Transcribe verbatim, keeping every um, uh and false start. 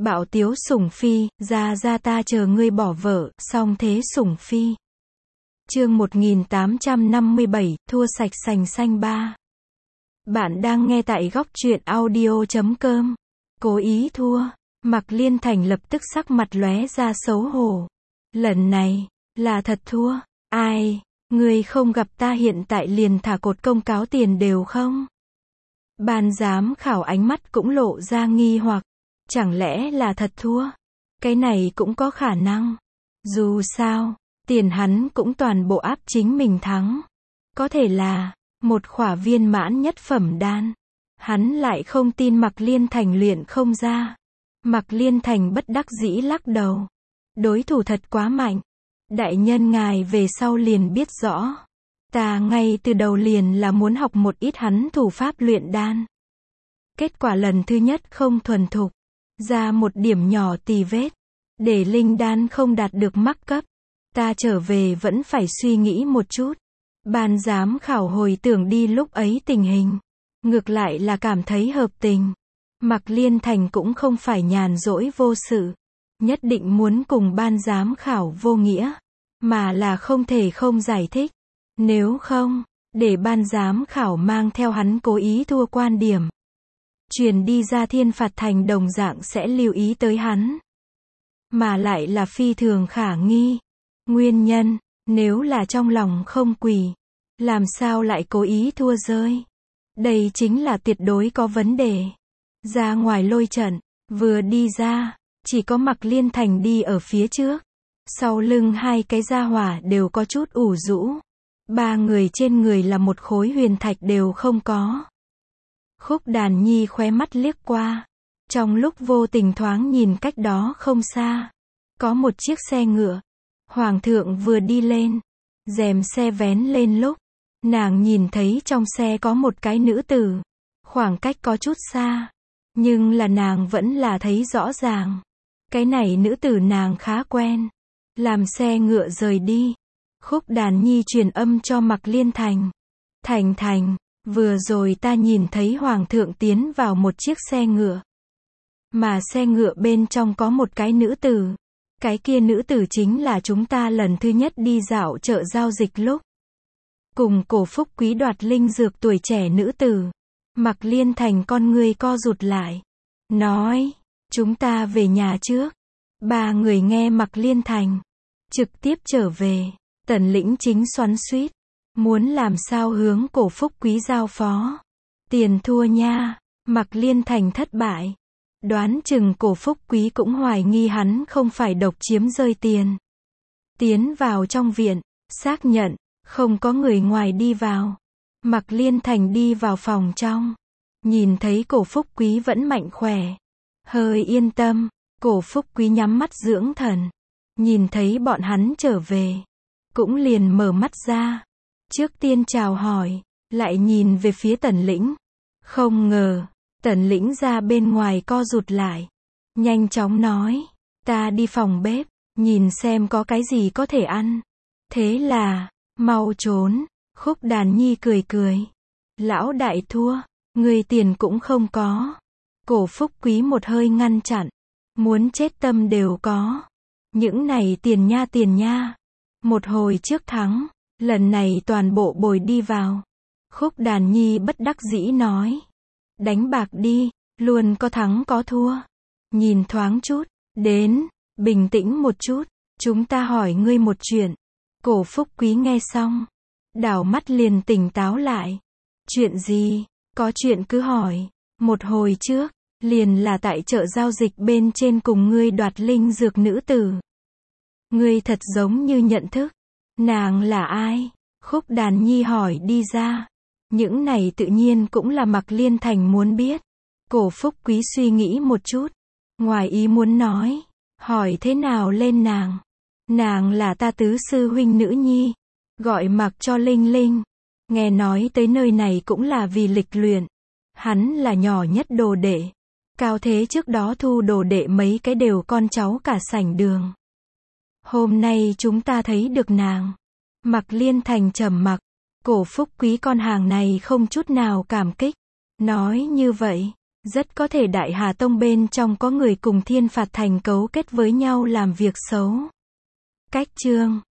Bạo tiếu sủng phi, ra ra ta chờ ngươi bỏ vợ, song thế sủng phi. Chương một nghìn tám trăm năm mươi bảy, thua sạch sành xanh ba. Bạn đang nghe tại góc truyện audio chấm com. Cố ý thua, Mạc Liên Thành lập tức sắc mặt lóe ra xấu hổ. Lần này, là thật thua, ai, ngươi không gặp ta hiện tại liền thả cột công cáo tiền đều không? Ban giám khảo ánh mắt cũng lộ ra nghi hoặc, chẳng lẽ là thật thua? Cái này cũng có khả năng. Dù sao, tiền hắn cũng toàn bộ áp chính mình thắng. Có thể là, một khỏa viên mãn nhất phẩm đan. Hắn lại không tin Mạc Liên Thành luyện không ra. Mạc Liên Thành bất đắc dĩ lắc đầu. Đối thủ thật quá mạnh. Đại nhân ngài về sau liền biết rõ. Ta ngay từ đầu liền là muốn học một ít hắn thủ pháp luyện đan. Kết quả lần thứ nhất không thuần thục. Ra một điểm nhỏ tì vết. Để linh đan không đạt được mắc cấp. Ta trở về vẫn phải suy nghĩ một chút. Ban giám khảo hồi tưởng đi lúc ấy tình hình. Ngược lại là cảm thấy hợp tình. Mạc Liên Thành cũng không phải nhàn rỗi vô sự. Nhất định muốn cùng ban giám khảo vô nghĩa. Mà là không thể không giải thích. Nếu không, để ban giám khảo mang theo hắn cố ý thua quan điểm. Truyền đi ra Thiên Phạt Thành đồng dạng sẽ lưu ý tới hắn. Mà lại là phi thường khả nghi. Nguyên nhân, nếu là trong lòng không quỳ, làm sao lại cố ý thua rơi? Đây chính là tuyệt đối có vấn đề. Ra ngoài lôi trận, vừa đi ra, chỉ có Mạc Liên Thành đi ở phía trước. Sau lưng hai cái gia hỏa đều có chút ủ rũ. Ba người trên người là một khối huyền thạch đều không có. Khúc Đàn Nhi khóe mắt liếc qua. Trong lúc vô tình thoáng nhìn cách đó không xa. Có một chiếc xe ngựa. Hoàng thượng vừa đi lên. Rèm xe vén lên lúc. Nàng nhìn thấy trong xe có một cái nữ tử. Khoảng cách có chút xa. Nhưng là nàng vẫn là thấy rõ ràng. Cái này nữ tử nàng khá quen. Làm xe ngựa rời đi. Khúc Đàn Nhi truyền âm cho Mạc Liên Thành. Thành Thành, vừa rồi ta nhìn thấy Hoàng thượng tiến vào một chiếc xe ngựa. Mà xe ngựa bên trong có một cái nữ tử. Cái kia nữ tử chính là chúng ta lần thứ nhất đi dạo chợ giao dịch lúc. Cùng Cổ Phúc Quý đoạt linh dược tuổi trẻ nữ tử. Mạc Liên Thành con người co rụt lại. Nói, chúng ta về nhà trước. Ba người nghe Mạc Liên Thành. Trực tiếp trở về. Tần Lĩnh chính xoắn xuýt. Muốn làm sao hướng Cổ Phúc Quý giao phó. Tiền thua nha. Mạc Liên Thành thất bại. Đoán chừng Cổ Phúc Quý cũng hoài nghi hắn không phải độc chiếm rơi tiền. Tiến vào trong viện. Xác nhận. Không có người ngoài đi vào. Mạc Liên Thành đi vào phòng trong. Nhìn thấy Cổ Phúc Quý vẫn mạnh khỏe. Hơi yên tâm. Cổ Phúc Quý nhắm mắt dưỡng thần. Nhìn thấy bọn hắn trở về. Cũng liền mở mắt ra. Trước tiên chào hỏi. Lại nhìn về phía Tần Lĩnh. Không ngờ. Tần Lĩnh ra bên ngoài co rụt lại. Nhanh chóng nói. Ta đi phòng bếp. Nhìn xem có cái gì có thể ăn. Thế là. Mau trốn. Khúc Đàn Nhi cười cười. Lão đại thua. Người tiền cũng không có. Cổ Phúc Quý một hơi ngăn chặn. Muốn chết tâm đều có. Những này tiền nha tiền nha. Một hồi trước thắng. Lần này toàn bộ bồi đi vào. Khúc Đàn Nhi bất đắc dĩ nói. Đánh bạc đi. Luôn có thắng có thua. Nhìn thoáng chút. Đến. Bình tĩnh một chút. Chúng ta hỏi ngươi một chuyện. Cổ Phúc Quý nghe xong. Đảo mắt liền tỉnh táo lại. Chuyện gì? Có chuyện cứ hỏi. Một hồi trước. Liền là tại chợ giao dịch bên trên cùng ngươi đoạt linh dược nữ tử. Ngươi thật giống như nhận thức. Nàng là ai? Khúc Đàn Nhi hỏi đi ra. Những này tự nhiên cũng là Mạc Liên Thành muốn biết. Cổ Phúc Quý suy nghĩ một chút. Ngoài ý muốn nói. Hỏi thế nào lên nàng? Nàng là ta tứ sư huynh nữ nhi. Gọi mặc cho Linh Linh. Nghe nói tới nơi này cũng là vì lịch luyện. Hắn là nhỏ nhất đồ đệ. Cao thế trước đó thu đồ đệ mấy cái đều con cháu cả sảnh đường. Hôm nay chúng ta thấy được nàng. Mạc Liên Thành trầm mặc. Cổ Phúc Quý con hàng này không chút nào cảm kích. Nói như vậy. Rất có thể Đại Hà Tông bên trong có người cùng Thiên Phạt Thành cấu kết với nhau làm việc xấu. Cách chương